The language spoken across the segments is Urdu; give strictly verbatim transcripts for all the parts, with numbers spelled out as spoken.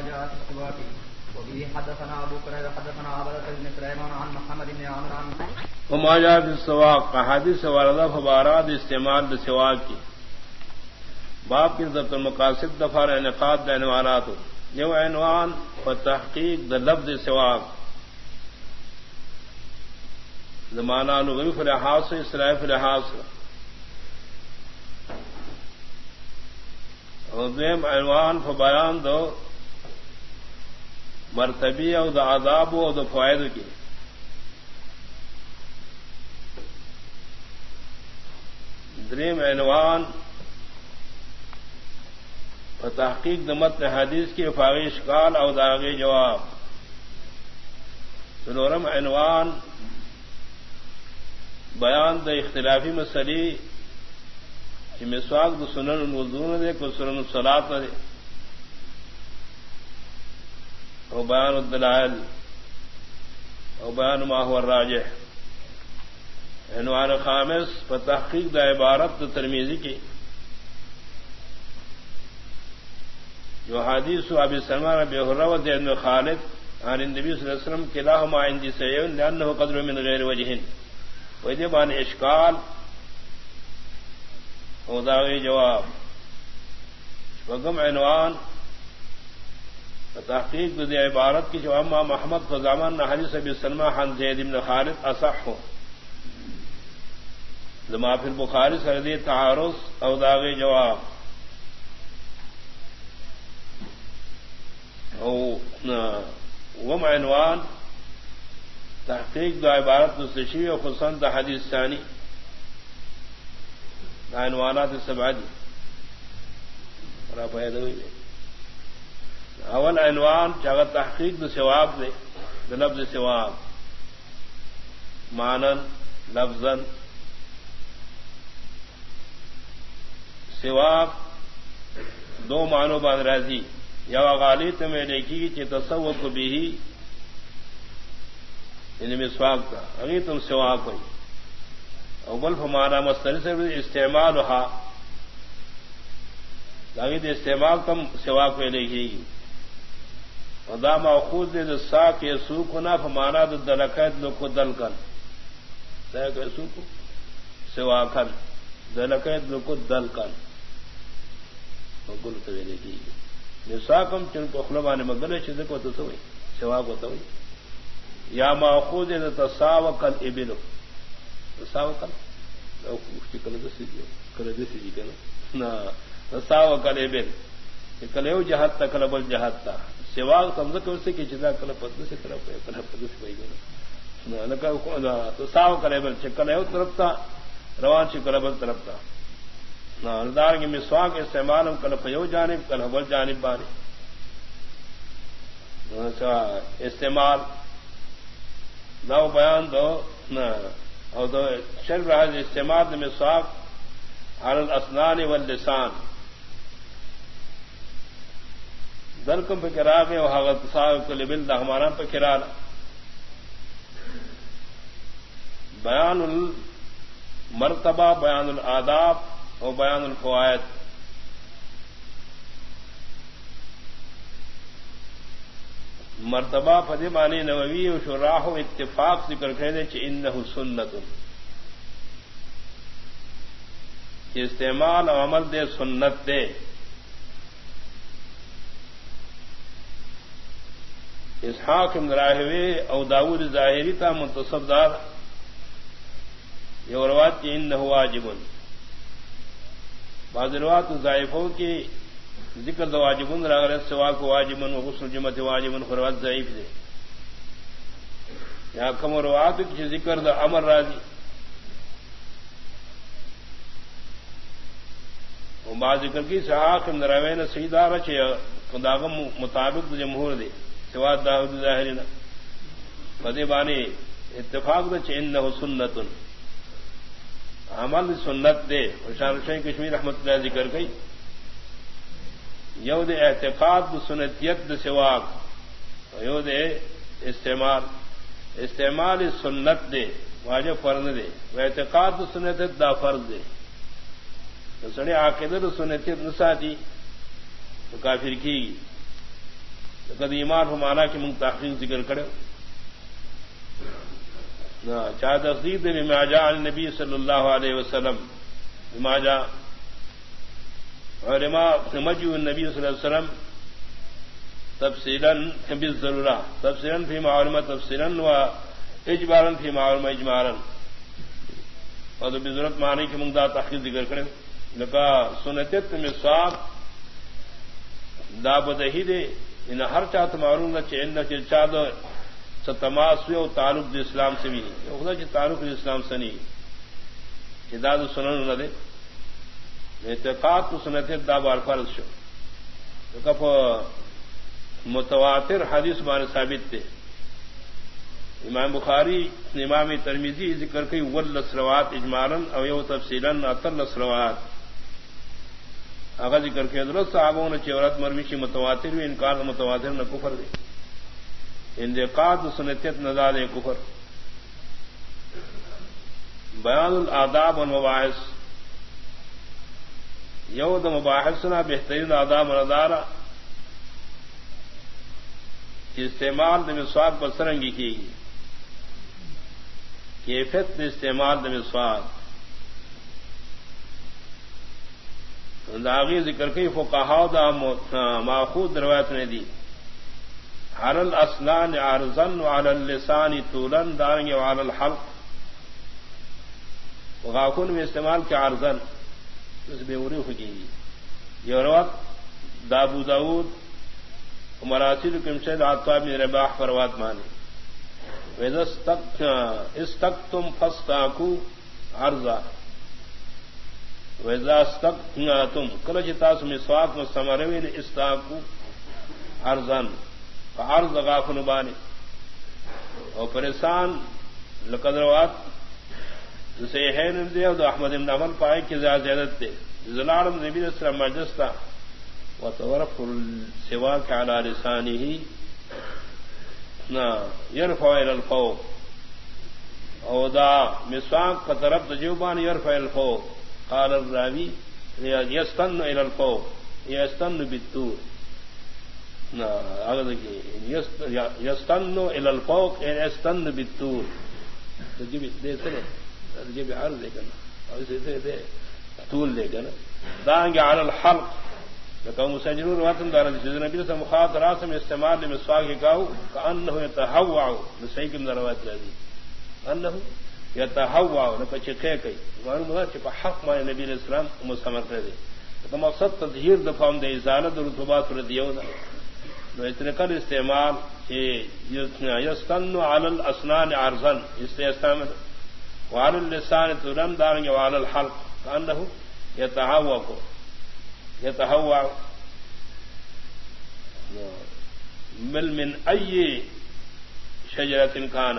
جاء في السواك وبه حدثنا ابو كريب حدثنا عبدة بن سليمان عن محمد بن عمرو عن وما جاء في السواك احاديث واردہ فبارات استعمال السواك کی باب کی ضبط المقاصد دفار انعقاد عنوانات جو عنوان و تحقیق د لفظ سواک زمانہ لغوی لحاظ سے اصطلاحی لحاظ سے اور دویم عنوان فبیان دو مرتبی او د آداب او د فوائد کی دریم عنوان تحقیق د متن حدیث کی فاغی اشکال او داغی جواب سلورم عنوان بیان د اختلافی مسئلے کہ مسواک د سنن الوضو نہ دے کو سنن الصلاۃ نہ دے او بیان الدلائل او بیان ما هو الراجح عنوان خامس پر تحقیق دا عبارت ترمذی کی جو حدیث ابی سلمان ابی ہریرہ رضی اللہ عنہ خالد عن النبی صلی اللہ علیہ وسلم کلاهما عندي سيء لانه قدر من غیر وجه وجب عن اشکال او داوی جواب وقم عنوان تحقیق دی عبارت کی جو اما محمد فزامان حدیث ابی سلمہ عن زید بن خالد اصح لما فی البخاری سردی تعارض او داوی جواب او وم عنوان تحقیق دو عبارت مستشفی و خصوصاً دا حدیث ثانی دا عنوانات سبعہ دی پیدا ہوئی اول عنوان چاہتا تحقیق دو سواب دے دو لفظ سواب مانن لفظن سواب دو معنوں بعد راضی یا غالی تمہیں دیکھی کہ تصوف بھی ہی یعنی مسواک تھا ابھی تم سواک ہوئی اول ہمارا مستری سے استعمال ہوا ابھی تو استعمال تم سواک میں دیکھے گی خدا ماخوذ دے سا کے سوکھ ہونا فمانا تو دلقید لوگ کو دل کر سوکھ سواکن دلقید لوگ کو دل کر گل تو دیکھے گی نساکم چن کو خلبان مگلے چیز کو تو ہوئی سوا کو تو ہوئی یا ماخوذ تساوکل ابل تساوکل کل دسی کل دسی جی کنا تساوکل ابل کلیو جہاد تا کلبل جہاد تا سوا تمز کو سے کہ جدا کل پد سے طرف ہے کل پد سے بھائی گنا نہ کہ تساوکل ابل چکلیو طرف تا روان چ کلبل طرف تا ناردار کی مسواک استعمال کل پیو جانب کل حبل جانب بانی استعمال دو بیان دو اور دو شر رہا استعمال مسواک علی الاسنان واللسان دلکم پہ کرا کے وہ حغت صاحب کو لبل دا ہمارا پہ کرا بیان المرتبہ بیان الآداب اور بیان الفوائد مرتبہ فدیمانی نووی و شراح و اتفاق ذکر کرنے چ انہ سنت استعمال و عمل دے سنت دے اسحاق بن راہوی او داؤد ظاہری تا منتصب دار یہ روایت چ انہ واجب بعض روایات ضعیفوں کی ذکر دو واجبن راغر سوا کو واجبن و غسل جمعۃ واجبن فروات ضعیف دے یا کم روایات کی ذکر دا امر راضی وہ بعض ذکر کی صحاح من روین سیدار چ خداغم مطابق جمہور دے سوا داؤد ظاہری نہ فدی بانی اتفاق دے چ انہ سنت عمل سنت دے شان شیخ کشمیر رحمت اللہ ذکر گئی یود اعتقاد سنتیت سواک یود استعمال استعمال سنت دے واجب فرض دے وہ اعتقاد سنتیت دا فرض دے سڑے عقیدت سنتیت نساتی تو کافر کی کدی ایمان ہو مانا کہ منگ تحقیق ذکر کرے چاہے تصدیق دے بما جاء النبی صلی اللہ علیہ وسلم بما جاء علماء سمجھوا النبی صلی اللہ علیہ وسلم تفصیلا بالضرورہ تفصیلا فی معلومہ تفصیلا و اجمالا فی معلومہ اجمالا اور تو بضرورت معنی کہ منگدہ تحقیق ذکر کرے لکا سنتت میں صاحب دا بدہی دے ان ہر چاہت معلوم نہ چاہیے کہ چاہ دو ستماس و تعلق دے اسلام سے بھی خدا چ تعلق دے اسلام سے نہیں کہ داد سنن نہ دے اعتقاد تو سنت دا بار فرض شو کف متواتر حدیث بان ثابت تھے امام بخاری امام ترمذی ذکر کی ولس روات اجمالاً او یو تفصیلاً اتلس روات اگر ذکر کے درست صحابوں نے چورت مرمیشی متواتر بھی انکار متواتر نہ کفر دے انتقاد سنتیت نزاد کفر بیان الآداب والمباحث یو د مباحثنا بہترین آداب ندارا استعمال د مسواک پر سرنگی کی گی کیفیت استعمال د مسواک داغی ذکر کی فقہا دا ماخوذ روایت نے دی علی الاسنان عرضن وعلی اللسان طولن دارنگی وعلی الحلق غاخون میں استعمال کے عرضن اس بے عری ہو گئی یہ روایت ابو داؤد مراسل کمشد عطا بن رباح فروات مانے استقتم فاستاقوا عرضا وَإِذَا اسْتَقْتُمْ کل جتاس مسواک مستمروین استاقوا عرضا فعرض غافن بانے اور پریسان لقدروات جسے ہے نمدے اور احمد بن عمل پائے کہ زیادت دے زلالم نبی صلی اللہ علیہ وسلم مجلستا وتورف السواك على لسانه يرفع الى الفوق او دا مسواک کا طرف تجوبان يرفع الى الفوق قال الراوي يستن الى الفوق يستن بالطول نا اگر کہ يستن الى الفوق يستن بالطول تجب دے سنے تجب عرض دے کرنا اور اسے دے طول دے کرنا دانگے على الحلق لکہ مسجرور وطن دارا نبی صلی اللہ علیہ وسلم مخاط راسم استعمال لمسواک کاؤ کانہو یتحوعو نسیکم در روایت لازی انہو یتحوعو لکہ چکے کئی معلوم ہے چکہ حق مانے نبی علیہ السلام مستمر کر دے لکہ مقصد تظہیر دفعم دے ازالت رتبات ردیونا نو اتنقل استعمال یستن علی الاسنان عرضن استعمال وعلی اللسان ترن دارنگی وعلی الحلق کانہو یتحوعو يتهوع مل من اي شجرة كان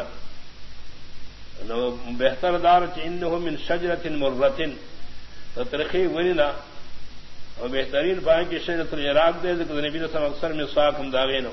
بہتر دار انه من شجرة مرة تترخي وننا اور بہترین پائیں کہ شجرۃ العراق دے ذکر نبی نے اکثر میں سواک ہم داغین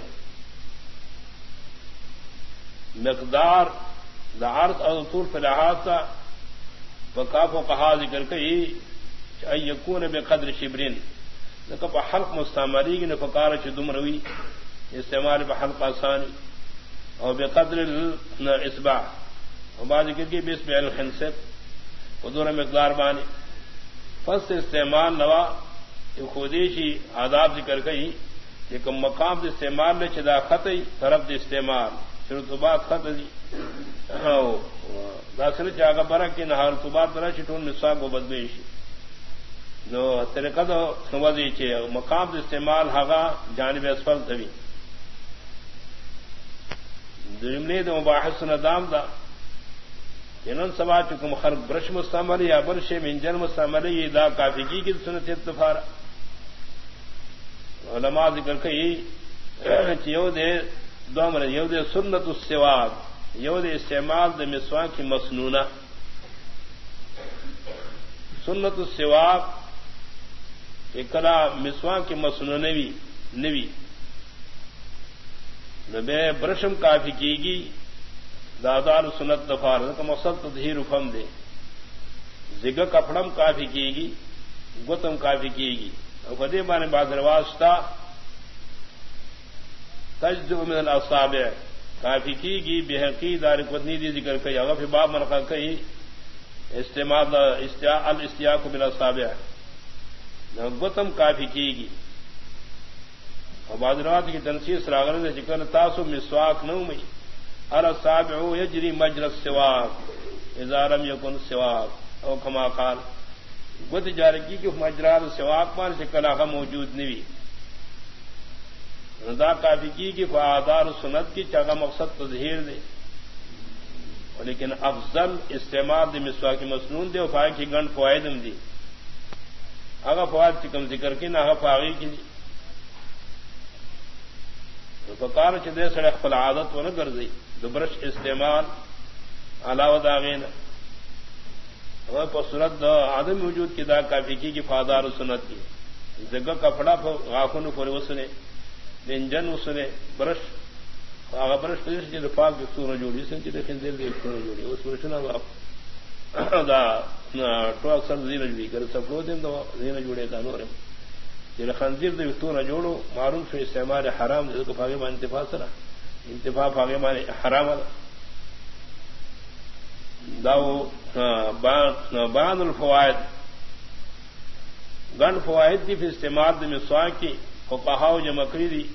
مقدار دا عرض اور طول فی لحاظ وقاف و قہا ذکر کئی ان یکون بقدر شبرین نہ حلق مستعملی کی نہ فقار چدم روی استعمال بحلق آسانی اور بقدر الاسباع اور بعض ذکر کی بسم الخنسب حضور مقدار بانی فصل استعمال نوا خودیشی آداب ذکر گئی کہ کم مقام سے استعمال نے چدا خطی طرف دے استعمال پھر رتبات خط دی داسر چاگا برک کی نہ رتبات برا چٹون مساق و بدبیشی نو طریقہ تو وضعی چھے مقام سے استعمال ہاگا جانب اسفل تبی جملے دو مباحث ندام دا انہوں سبا چکم خرق برش مستعملی یا برش منجر مستعملی دا کافی کی کی سنت اتفار علماء ذکر کئی یو دے دو مرد یو دے سنت السواق یو دے استعمال دے مسواک کی مسنونہ سنت السواق اکلا مسواک کی مسنونہ نوی نوی نبے برشم کافی کی گی دادار سنت دفار کا مقصد تظہیر فم دے زگا کپڑم کافی کی گی گتم کافی کی گی اور فدی بانے بعد رواج تھا تجزء من الاصابع کافی کی گی بحقی دار قدنی دی ذکر کئی اگر فی باب منقا کئی استعمال الاستیاق بالاصابع گتم کافی کی گی اور بادرات کی تنسیص راغر نے ذکر تاسو مسواک نو میں الاصابع یجری مجرى السواک اذا لم يكن سواک او کما قال گت جارکی کی مجرى السواک پر شکل موجود نہیں رضا کافی کی کہ فعادار سنت کی چاگا مقصد تظہیر دے لیکن افضل استعمال دے مسواک مسنون دے وفا کی گنڈ فوائد دی اگر فوائد چکم ذکر کی نہ فاغی کی فکار چدے سڑے خپل عادت و نہ گرزئی دبرش استعمال علاوہ داغین اور پر صورت عدم وجود کی دا کافی کی کہ فعادار سنت کی جگہ کپڑا غاخن پر وسنے انجن اس نے برش آگا برش پریش جی پاک دستور جوڑی سن جی خنزیر دستور جوڑی اس برشنا باپ دا ٹو اکثر زین جوڑی کر سفرو دیں دا زین جوڑے دا نورم جی خنزیر دستور جوڑو معروف شو استعمال حرام دے کو پاگے مان انتفاع سرا انتفاع پاگے مان حرام داو بان الفوائد گن فوائد دی فی استعمال دی مسواک کی فقہاء جمع کری دی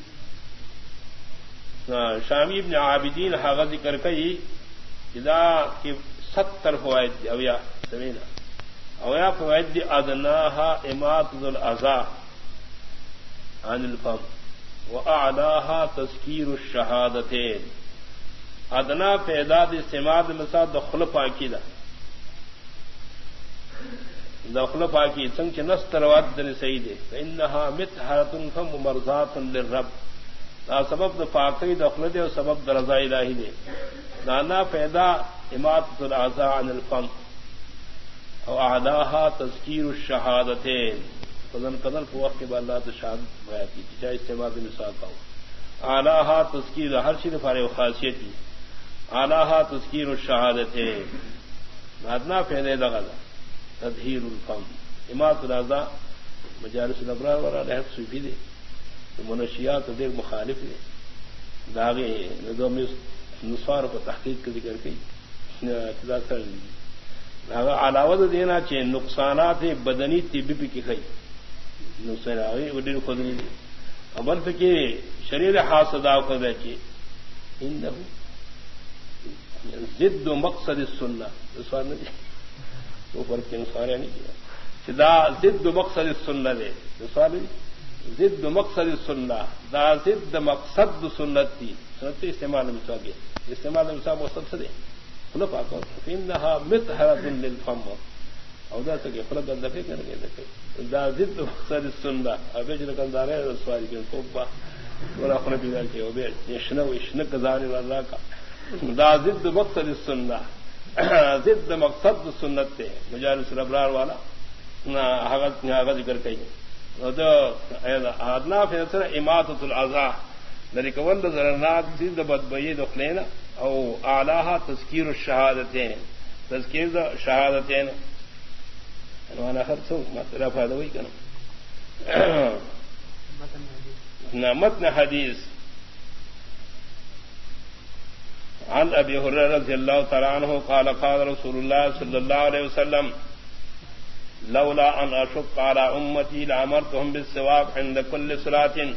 شامی ابن عابدین حاغ ذکر کئی جدا کی ستر فوائد دی اویا سمینا اویا فوائد دی ادناہا اماتذ الازا عن الفم واعلاہا تذکیر الشہادتین ادنا پیدا دی استعمال مساد دخل پاکی دا دخل پاکی سنگ کے نس تروات دن سعید انہا متحرۃ فم مرضات للرب دا سبب دا پاکی دخل دے اور سبب دا رضا الہی دے نانا پیدا اماتۃ الاعضاء عن الفم او اعلاہا تذکیر الشہادتین قدن قدن کو وقت کے بعد اللہ تو شہادت بیان کی چاہے استعمال دے مثال پاؤ اعلاہا تذکیر ہر چیز فارغ خاصیت کی اعلاہا تذکیر الشہادتین ادنا پیدا لگا تدہیر الفم امات الازا مجالس الابرار والا لحق صوفی دے منشیات دیر مخالف دے داغے ندوم نصار کو تحقیق کا ذکر کی علاوت دینا چاہے نقصانات بدنی طبی پی کی خی نقصان آگے وڈیر خودنی دے امن فکر شریر حاصدہ کو دے چاہے انہو ضد و مقصد السنہ نصار نہیں وہ فرق کے نسواریا نہیں کیا دا ضد مقصد سنت دے سوال ضد مقصد سننا دا ضد مقصد سنت تھی سنت استعمال میں گیا استعمال میں مقصد سے دے کھلا پاک انہا مطہرۃ للفم اور دا سکے خلا دا دفے کر کے دفے دا ضد مقصد سننا ابے جو کندار ہے سوال کے کو با اور اپنے بیان کے او بے یشنا وشنا کزار اللہ کا دا ضد مقصد سننا ضد مقصد سنت تے مجالس الابرار والا نہ ذکر کئی ادنا فیصلہ اماتۃ الاعضاء لری کول ذرنات زید بدبئی دخلینا او اعلاها تذکیر الشہادتین تذکیر الشہادتین وانا خرڅو مطلب فائدہ وہی کنا نہ متن حدیث عن ابي هريره رضي الله تعالى عنه قال قال رسول الله صلى الله عليه وسلم لولا ان اشق على امتي لامرتهم بالسواك عند كل صلاه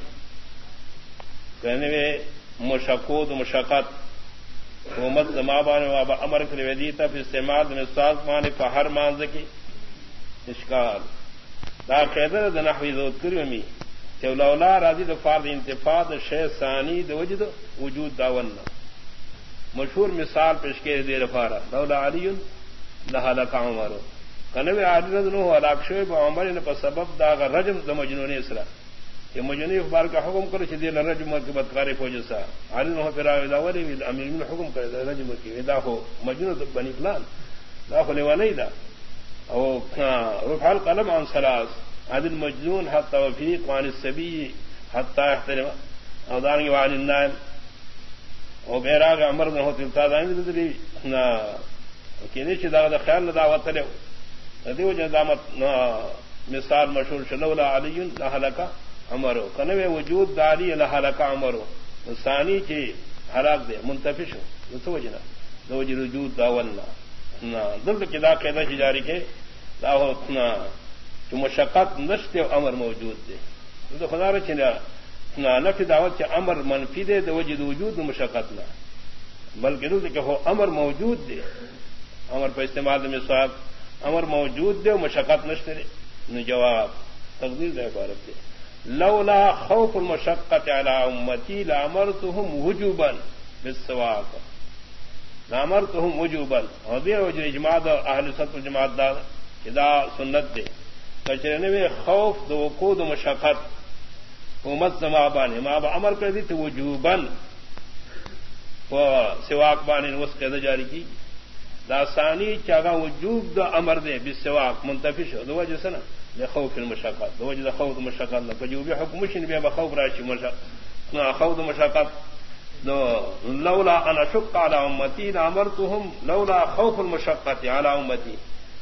کہنے مشقود مشقت امت زمابان و امر کے ودیتا في استعمال میں ساز مان فہر مانز کی اشکال دا قیدر د نحوی ذکر کرمی کہ لولا راضی د فرض انتفاع شیء ثانی د وجود وجود داونا مشہور مثال پیش کے دے رفارا لولا علی لہلک عمر کنوے علی رضی اللہ ہلاک شعیب عمر نے پر سبب دا رجم د مجنون اسرا کہ مجنون اخبار کا حکم کرے چھ دے رجم کے بدکاری فوج سا علی نو پھر دا ولی امیر نے حکم کرے رجم کی ادا ہو مجنون بنی فلان دا خلی ولی دا او رفع القلم عن ثلاث عن المجنون حتى وفيق وعن السبي حتى يحترم او دارنگی وعن النائم او بیراغ عمر بن ہوتی تازانی بدلی نا کینی چھ دا خیال نہ دعوت لے ندیو جدامت مثال مشہور شلولا علی لہلک عمر کنوے وجود داری لہلک عمر ثانی چی حراک دے منتفش ہو تو وجنا دو وجہ وجود داولنا نا دل کی دا قیدہ چی جاری کے دا ہوتنا کہ مشقت نشتے و امر موجود دے تو خدا رچی نا نفی دعوت چی امر منفی دے دو وجہ وجود مشقت نا بلکہ دل کہ ہو امر موجود دے امر پر استعمال میں سواب امر موجود دے و مشقت نشتے دے نو جواب تقدیر دے عبارت دے لولا خوف المشقت على امتی لامرتهم وجوبا بالسواق لامرتهم وجوبا اور دے وجہ اجماع اہل سنت والجماعت دا اذا سنت دے کچرنے میں خوف دو وقود مشقت امت زما بانے ما با امر کر دی تو وجوبا و سواق بانے اس قید جاری کی دا ثانی چاگا وجوب دا امر دے بالسواق منتفش دو وجہ سنا خوف المشقت دو وجہ خوف المشقت نہ وجوب حکم شن بے بخوف راشی مشقت نہ خوف المشقت دو لولا انا شق على امتی لامرتهم لولا خوف المشقت على امتی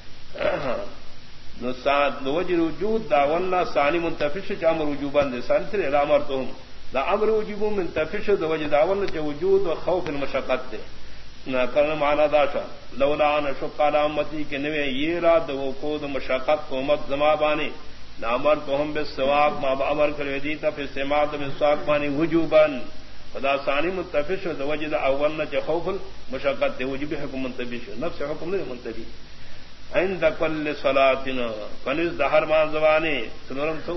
نو سات دو وجہ وجود دا ولا ثانی منتفش امر وجوبا دے ثانی لامرتهم دا امر وجوب منتفش دو وجہ دا ولا وجود و خوف المشقت دے نہ کرنا مانا داشا لولا ان شق على امتی کے نوے یہ رات وہ کود مشقت کو مت زما بانے نامر تو ہم بالسواق ما امر کر دی تا پھر استعمال میں سواق پانی وجوبا خدا ثانی متفش و وجد اول نہ خوف مشقت دے وجب حکم منتبش نفس حکم نہیں منتبی عند كل صلاتنا فنز دہر مان زبانے سنورم تو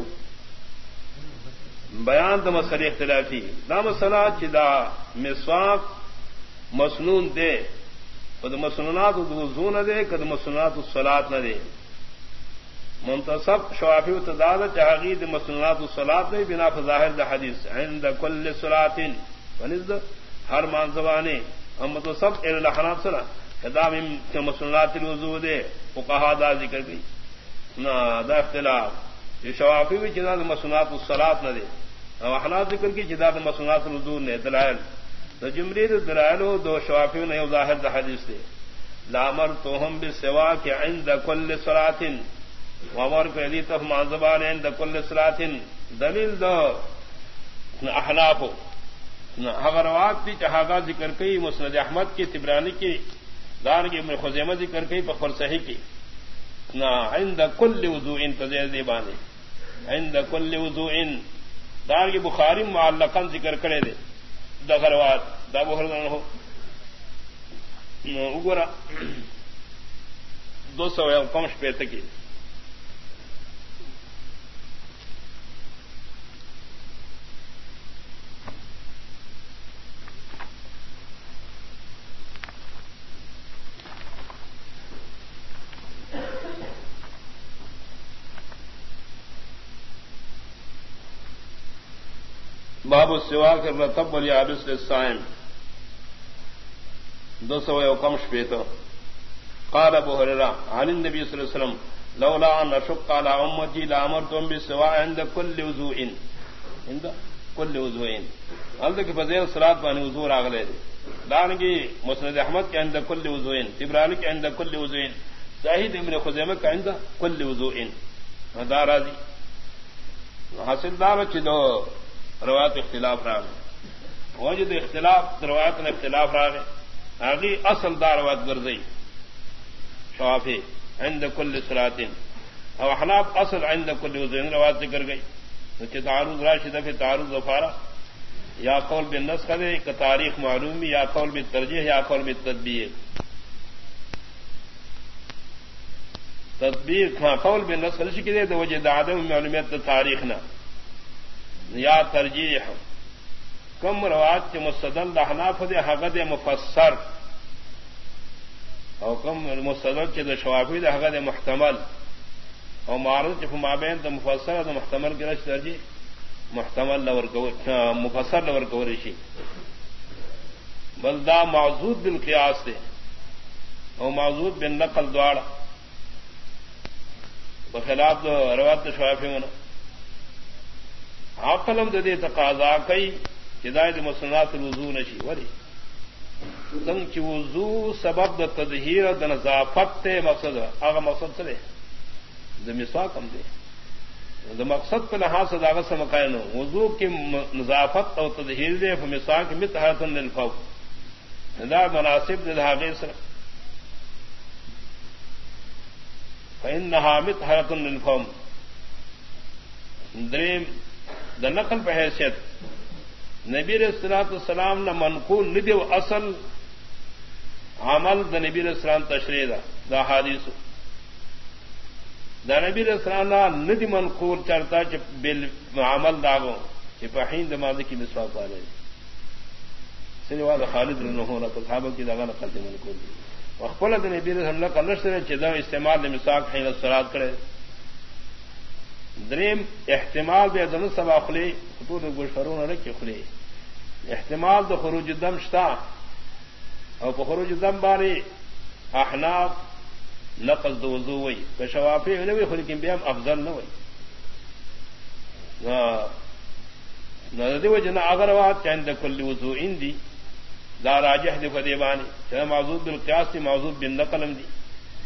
بیان د مسئلہ اختلافی دا مسئلہ چدا مسواق مسنون دے کد مسنونات الوضو نہ دے کد مسنونات الصلاۃ نہ دے منتصب شوافی و تضاد چاغید مسنونات الصلاۃ نے بنا ظاہر دا حدیث عند كل صلاۃ ونزد ہر مان زبانے ہم متصب الحناف سنا قدام کے مسنونات الوضو دے فقہا دا ذکر کی نہ دا اختلاف یہ شوافی و جدا مسنونات الصلاۃ نہ دے اور حناف ذکر کی جدا مسنونات الوضو نے دلائل جمرید دلائلو دو شوافیوں نے ظاہر دا حدیث دے لامرتهم بالسواق عند كل صلاة وامر کو یدی تف معذبان عند كل صلاة دلیل دو احناف اگر روات بھی چہاگا ذکر کی مسند احمد کی تبرانی کی دار کی ابن خزیمہ ذکر کی بخر صحیح کی نہ عند كل وضوء تزید دیبانی عند كل وضوء دار کی بخاری معلقا ذکر کرے دے دغروات دا بہرن ہو اگورا دو سو کمش پہ تکی باب السواق الرطب واليابس للصائم دو سو وكمش بيته قال ابو هريره عن النبي صلى الله عليه وسلم لولا ان اشق على امتي لامرتهم بالسواق عند كل وضوء عند كل وضوء قال کہ فضیل صلات بانی وضو اگلے دانگی مسند احمد کے عند كل وضوء تبرانی کے عند كل وضوء زاہد ابن خزیمہ کے عند كل وضوء هذا راضی حاصل دار چدو روایت اختلاف راغ وجد اختلاف روایت میں اختلاف راغ آگی اصل دار روایت گرزئی شوافی عند كل صلاة او احناف اصل عند كل وضوء روایت ذکر گئی کہ تعارض راشدہ پھر تعارض وفارہ یا قول بالنسخ دے کہ تاریخ معلومی یا قول بالترجیح یا قول بالتطبیق تطبیق ہاں قول بالنسخ کی دے تو وجہ عدم معلومیت تاریخ نہ یا ترجیح کم روات کے مستدل احناف دے حقد مفسر اور کم مستدل کے دو شوافی دے حقد محتمل اور معارض کے مابین تو مفسر تو محتمل کے رش ترجیح محتمل لور مفسر لور کورشی بلدا معذود بالقیاس دے اور معذود بالنقل دوڑ بخلاف دو روات شوافی ہونا عقلم دے تقاضا کئی ہدایت مسنات الوضو نشی ولی سنگ کی وضو سبب د تطہیر د نظافت تے مقصد اغا مقصد سے دے مسواک ہم دے مقصد پر لحاظ سے داغت سے مقائن ہو وضو کی نظافت اور تدہیر دے فمساک مت حرتن للفو دا مناسب دھاگے سر فإنها مت حرتن للفم دریم دا نقل پہ حیثیت نبی علیہ الصلوۃ والسلام نہ منقول ندیو اصل عمل دا نبی علیہ السلام تشریح دا دا حدیث دا نبی علیہ السلام ندی منقول چرتا چ بالعمل داغو کہ پہین دماغ کی مسواک والے سری والا خالد بن ہونا تو صحابہ کی داغا نقل دی منقول وقفل دا نبی علیہ السلام کا نشر چدا استعمال مسواک حین الصلاۃ کرے دریم احتمال بے دن سبا خلی خطور گوشفرون رکھ خلی احتمال دو خروج دم شتا اور خروج دم باری احناف نقص دو وضو وئی کشوافی نوی خلی کم بیام افضل نہ وئی نہ وجہ اگروات چند کل وضو ان دی دا راجح دی فدیبانی چاہے موضوع بالقیاس دی موضوع بالنقلم دی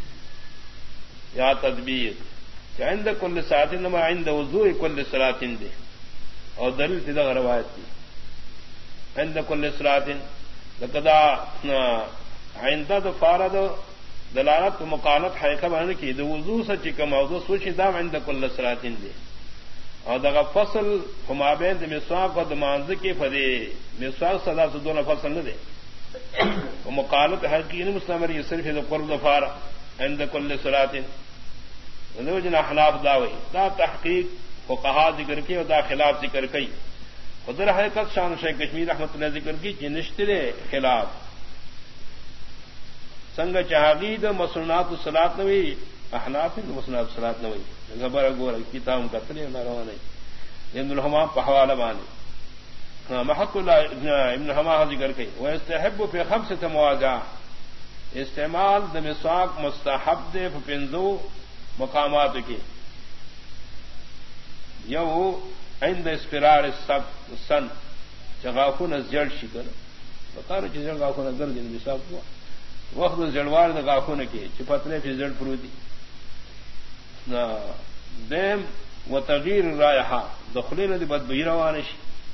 یا تدبیر عند كل ساعت انما عند وضوء كل صلاة دے اور دلیل تھی دا روایت تھی عند كل صلاة لقدا عند دفارد دلالت مقالت حقیقہ بنانے کی دو وضوء سے چکا موضوع سوچی دام عند كل صلاة دے اور دا فصل ہما بین دا مسواک و دا مانز کی فدے مسواک صدا سے دونوں فصل نہ دے مقالت حقیقی مسلم ری صرف دا قرب دفارا عند كل صلاة جنا خلاف داوئی دا تحقیق و کہا ذکر کی اور دا خلاف ذکر کی خدر حقیقت شان شیخ کشمیر رحمۃ اللہ ذکر کی کہ نشترے خلاف سنگ چہاگید مسنات الصلاۃ نوی احناف مسنات الصلاۃ نوی خبر گور کتاب کتنے نہ رہنے ابن الحمام پہوالا بانے محق اللہ ابن حمام ذکر کی وہ استحب فی خمسۃ مواضع استعمال د مسواک مستحب دے پنزو مقامات کی یو عند اسفرار السن چغافون از جڑ شکر بقار چیزر غافون گرد ان بساب ہوا وقت جڑوار دا غافون کی چپتنے فی زڑ پرودی دیم و تغییر رائحہ دخلین دی بدبہی روانش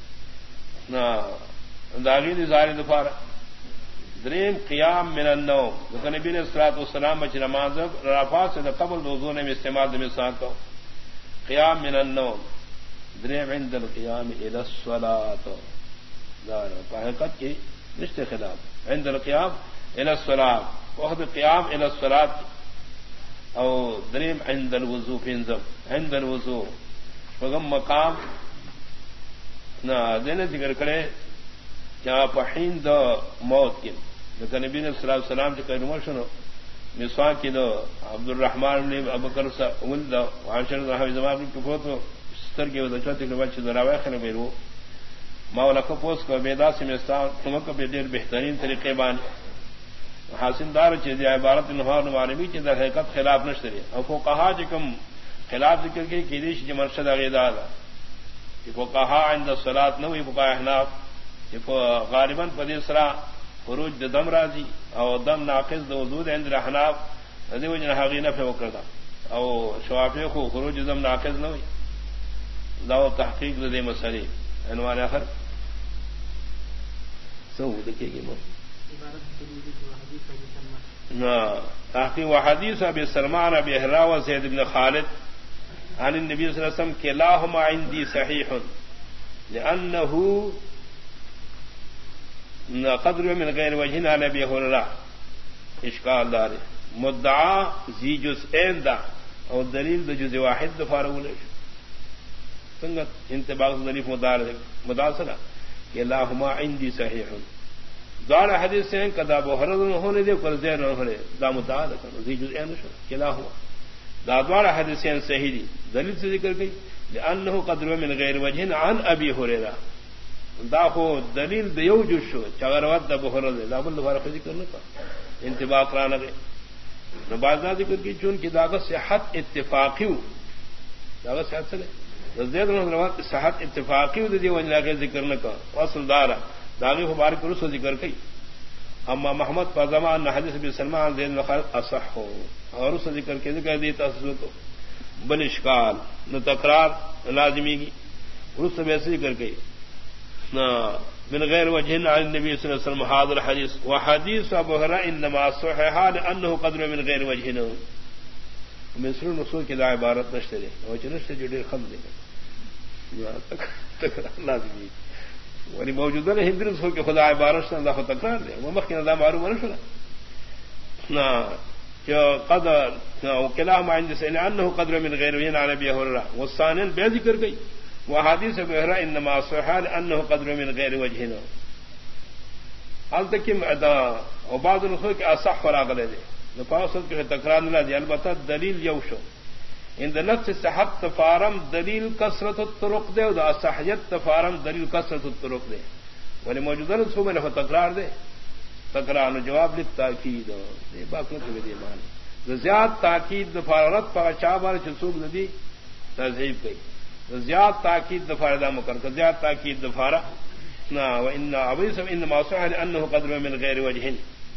داغین زاری دفارہ دریم قیام من النوم لیکن نبی علیہ الصلوۃ والسلام بچ نماز رفع سے قبل وضو نے استعمال میں مسواک کو قیام من النوم دریم عند القیام الى الصلاۃ دار حقیقت کی رشتے خلاف عند القیام الى الصلاۃ وقت قیام الى الصلاۃ او دریم عند الوضو فنزم عند الوضو فغم مقام نہ دینے ذکر کرے کیا پہین دا موت کی لیکن نبی نے صلی اللہ علیہ وسلم جو کہا سنو مسواک کی دو عبد الرحمن نے ابو بکر سے ولد عاشر رحمہ زمان کی فوت ستر کے وجہ چوتھی کے بعد دراوی خنے میں وہ مولا کو پوس کو بیدا سے مستا تم کو بے دیر بہترین طریقے بان حاصل دار چیز عبارت نہار معلومی کی در حقیقت خلاف نشری او کو کہا کہ کم خلاف ذکر کی کہ دیش جو مرشد اغیدا کہ کو کہا عند الصلاۃ نو یہ بقا احناف غالباً پدیسرا خروج دم راضی او دم ناقص دو وضو عند الاحناف ذی وجہ حقیقہ پہ وکردا او شوافی کو خروج دم ناقص نہ ہوئی دا تحقیق دے مسئلے عنوان اخر سو دیکھیں گے مو نا تحقیق وحدیث ابی سلمان ابی ہرا و زید بن خالد عن النبی صلی اللہ علیہ وسلم کلاہما عندي صحیح لانه قدر من غیر وجہ نبی ہررا اشکال دار مدعا ذی جزءین دا اور دلیل دا جزء واحد دفار اولے سنگت انتباق ذلیف مدار مداصلہ کہ اللہما عندی صحیح دار حدیث سے کدا بحرد ہونے دے کر زیر ہونے دا مدعا دا ذی جزءین شو کہ اللہما دا دوار حدیثین صحیح دی دلیل سے ذکر گئی لأنه قدر من غیر وجہ عن ابی ہریرہ دا خو دلیل دیو جو شو چغروت دا بحر دے دا بل دوبارہ ذکر نہ کا انتباق رانا گئے نبازنا ذکر کی چون کی داغت صحت اتفاقی ہو داغت صحت سے زید روات صحت اتفاقی ہو دی وجہ کے ذکر نہ کا اصل دارا داغی مبارک رسو ذکر کی اما محمد فزمان حدیث ابن سلمان دین وقت اصح ہو اور اس ذکر کے ذکر دی تاسو کو بل اشکال نہ تکرار لازمی کی رس ویسے کر گئی نہ من غیر وجہ عن النبی صلی اللہ علیہ وسلم هذا الحديث وحديث ابو هريره انما صحيح لانه قدر من غیر وجہ مصر نصوص کی عبارت نشتے وہ چنشتے جو ډیر خم دے تکرار لازمی ولی موجودہ ہندو نصوص کے خدا عبارت سے اللہ تکرار دے وہ مخکې نہ معلوم نہ شو نہ قدر وكلاهما عند سئل انه قدر من غير وجه عن ابي هريره والثاني بذكر گئی وحديث ابي هريره انما صح انه قدر من غير وجه حال تک ادا وبعض النصوص اصح فراغ لے نفاصل کے تکرار نہ دی البتہ دلیل یوشو ان نفس صحت تفارم دلیل کثرت الطرق دے اور صحیت تفارم دلیل کثرت الطرق دے ولی موجودہ نصوص میں تکرار دے تکرار نو جواب لکھ تاکید دے باقی تو دے مان زیاد تاکید دفارت پر چابر چسوب ندی تہذیب گئی زیاد تاکید دفارہ مکر کا زیاد تاکید دفارہ نہ وان ابیس انما صح انه قدر من غیر وجه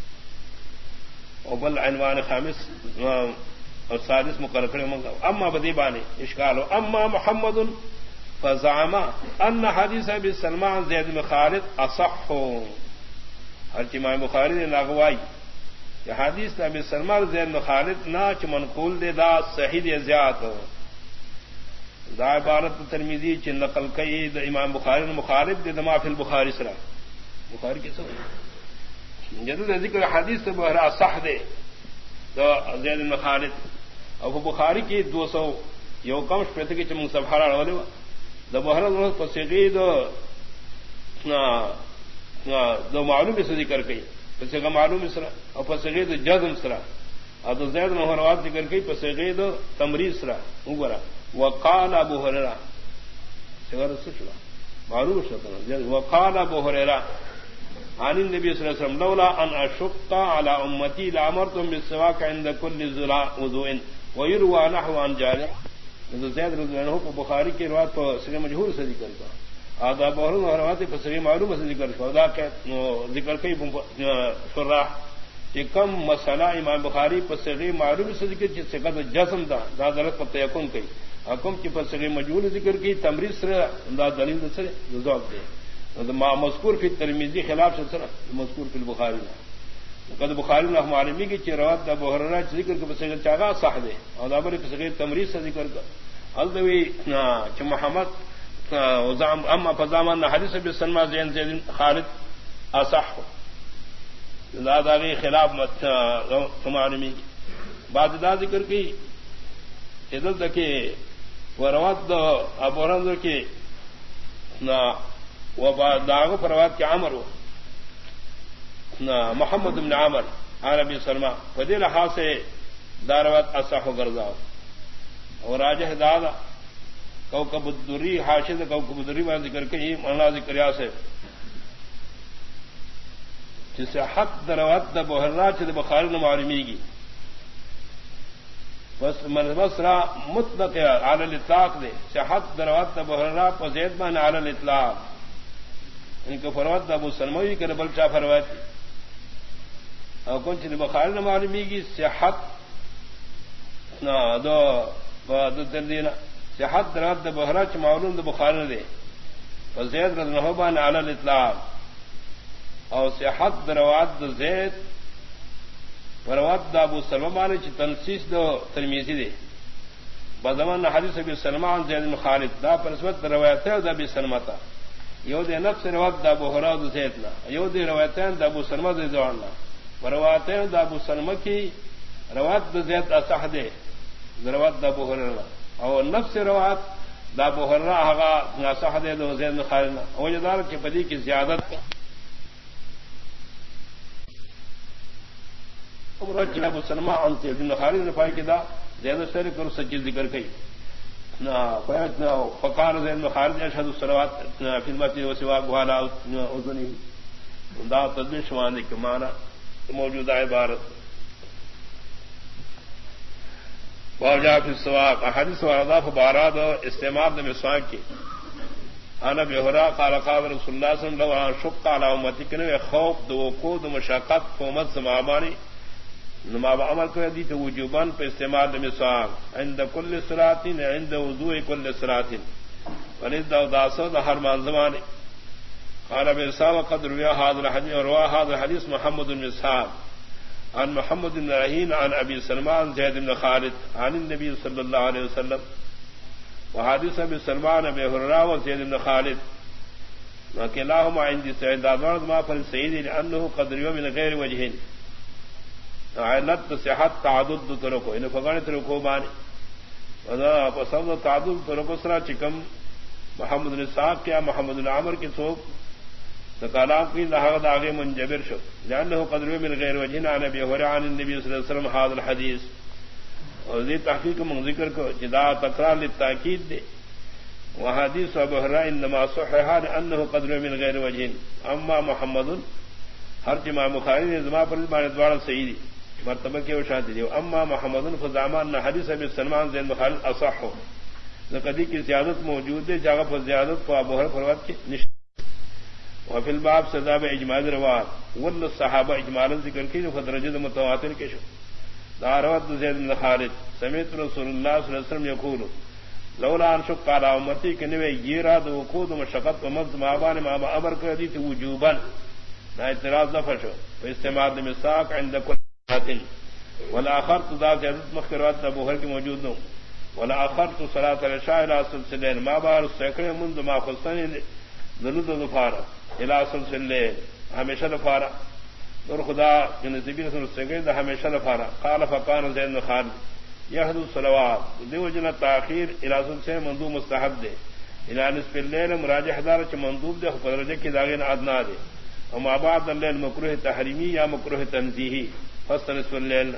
وبل عنوان خامس اور سادس مقرر کرے اما بدیبانی اشکال اما محمد فزعم ان حدیث ابي سلمان زید بن خالد اصح ہر امام بخاری نے لاغوائی کہ حدیث ابی سلمان زید بن خالد نہ چ منقول دے دا صحیح دے زیات دا عبارت ترمذی چ نقل کئی دا امام بخاری نے مخالف دے دما فی البخاری سرا بخاری کے سو جدد ذکر حدیث سے بہرا صح دے دا زید بن خالد ابو بخاری کی دو سو یو کم پرتے کے چم سبحارا والے دا بہرا پسیغی دو دو معلوم سے ذکر کئی پسے کا معلوم اسرا اور پسے دو جزم سرا اور دو زید محروات ذکر کئی پسے دو تمریز سرا اوبرا وقال ابو ہریرہ سگا رسول معلوم شتا وقال ابو ہریرہ عن النبي صلى الله عليه وسلم لولا ان اشق على امتي لامرتهم بالسواك عند كل وضوء ويروى نحو عن جابر زید رضی اللہ عنہ کو بخاری کی روایت پر سر مجہور سے ذکر کا آداب اور روایت پر سر معلوم سے ذکر خدا کہ ذکر کئی شراح کہ کم مسئلہ امام بخاری پر سر معلوم سے ذکر جس سے قد جزم دا دا درت پر تیقن کی حکم کی پر سر مجہور ذکر کی تمریض سے دا دلیل سے ذوق دے مذکور فی ترمذی خلاف سے سر مذکور فی البخاری قد بخاری نے ہمارے بھی کی روایت ابو ہریرہ ذکر کے بس چاغا صح دے اور ابر کی تمریض سے ذکر کا الدوی چ محمد وزام اما فزامان حدیث ابن سلمہ زین زید خالد اصح زاد علی خلاف مت ہمارے میں بعد دا ذکر کی ادل تک وہ روایت ابو ہریرہ کی نا وہ داغ پروات کے عامر ہو محمد بن عامر عربی سلمہ فدی لحاظ سے داروت اصح و گرزا اور راجہ دادا کوکب الدری حاشد کوکب الدری میں ذکر کے مولانا ذکریا سے جسے حق دروت د بحرہ چد بخاری نے معلومی کی بس مسرا مطلق علی الاطلاق دے صحت دروت د بحرہ پزید من علی الاطلاق ان کو فروت ابو سلموی کے بل چا فروت اور کون چیز بخاری نے معلومی کی صحت نہ دو دردینا صحت درات د بحرہ چ معلوم د بخاری نے دے فزید رضی اللہ عنہ علی الاطلاق اور صحت دروات د زید فروت ابو سلمہ نے چ تنسیس دو ترمذی دے بزمان حدیث ابی سلمہ عن زید بن خالد دا پرسمت روایت ہے دا ابی سلمہ تا یو دے نفس روایت دا ابو ہریرہ د زید نا یو دے روایتین دا ابو سلمہ د زوالنا روایتین دا ابو سلمہ کی روایت د زید اصح دے روایت دا ابو ہریرہ اور نفس روایت دا ابو ہریرہ ہغا اصح دے دو زید بن خالد او جدار کی پدی کی زیادت امرت ابو سلمہ عن زید بن خالد نے پائی کہ دا زید سر کر سچ ذکر کئی نا فیت نا فقال زید بن خالد اشهد الصلوات فی المسجد وسوا والا اذنی دا تدبیر شوان کے معنی موجودہ عبارت واجا فی السواق حدیث وردا فبارات استعمال مسواک کی انا بہرا قال قال رسول اللہ صلی اللہ علیہ وسلم شق على امتی کہ خوف دو کو دو مشقت قومت سمامانی نماب عمل کر دی تو وجوباً پہ استعمال مسواک عند کل صلاۃ عند وضوء کل صلاۃ ولذ داسو ہر مان زمانے قال برسال قد روى هذا الحديث وروى هذا الحديث محمد بن اسحاق عن محمد بن رهين عن ابي سلمان زيد بن خالد عن النبي صلى الله عليه وسلم وحديث ابي سلمان ابي هريره وزيد بن خالد وكلاهما عندي سعيد دارد ما فل سيد لانه قد روى من غير وجه علت صحت تعدد ترکو ان فغان ترکو بانی وذا فصد تعدد ترکو سرا چکم محمد بن اسحاق کیا محمد بن عامر کی سوق کلام کی لحاظ آگے منجبر شو لأنه قد روى من غير وجه عن ابي هريره عن النبي صلى الله عليه وسلم هذا الحديث اور یہ تحقیق من ذکر کو جدا تکرار للتاکید دے وحديث ابو هريره انما صحح انه قد روى من غير وجه اما محمد ہر جمع بخاری نے زما پر بارے دوڑا صحیح مرتبہ کے وشات دی اما محمد فزامان حدیث ابی سلمان زین بخاری اصح ہو کدی کی زیادت موجود ہے جگہ پر زیادت کو ابو ہریرہ فروات کی نشان وفي الباب سزا اجماع روات ول الصحابه اجمالا ذکر کی فدرجہ متواتر کے شو دعوت زید بن خالد سمعت رسول اللہ صلی اللہ علیہ وسلم يقول لولا ان شق على امتي كنوي يراد وقود مشقت ومز مابان ما امر کردی تو وجوبا نہ اعتراض نہ فرشو استعمال مساق عند كل حاتن ولا اخرت ذات عدد مخرات ابو ہریرہ کی موجود ہوں ولا اخرت صلاه العشاء الى سلسلين ما بار سکڑے منذ ما خصني ذلود ظفارا الى سلسلين ہمیشہ لفارا اور خدا کے نبی رسول سگے دا ہمیشہ لفارا قال فقال زید بن خالد يحدث الصلوات دیو جن تاخير الى سلسلين مندوب مستحب دے الى نصف الليل مراجع دار چ مندوب دے درجے کی داغین ادنا دے وما بعد الليل مکروہ تحریمی یا مکروہ تنزیہی فصل نصف الليل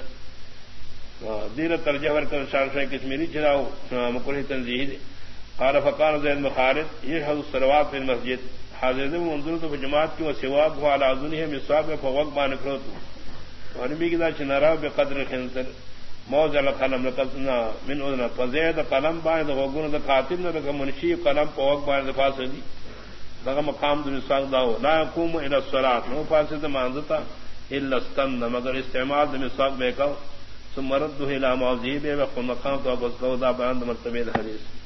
دیر ترجمہ ور کر شان شے کشمیری چراو مکروہ تنزیہی دے قال فقال زید بن خالد يحدث الصلوات في المسجد حاضر منظور تو جماعت کی وسواب ہوا لازمی ہے مسواک فوق بان کرو اور بھی کدا چنارا بقدر خنصر موضع القلم لقنا من اذن فزيد قلم بعد وغون الكاتب نہ منشی قلم فوق بان فاسدی لگا مقام دن مسواک داو لا يقوم الى الصلاه نو فاسد مانزتا الا استن مگر استعمال مسواک بے کا ثم رده الى موضعه بے وقت مقام تو بس دا بیان مرتبہ حدیث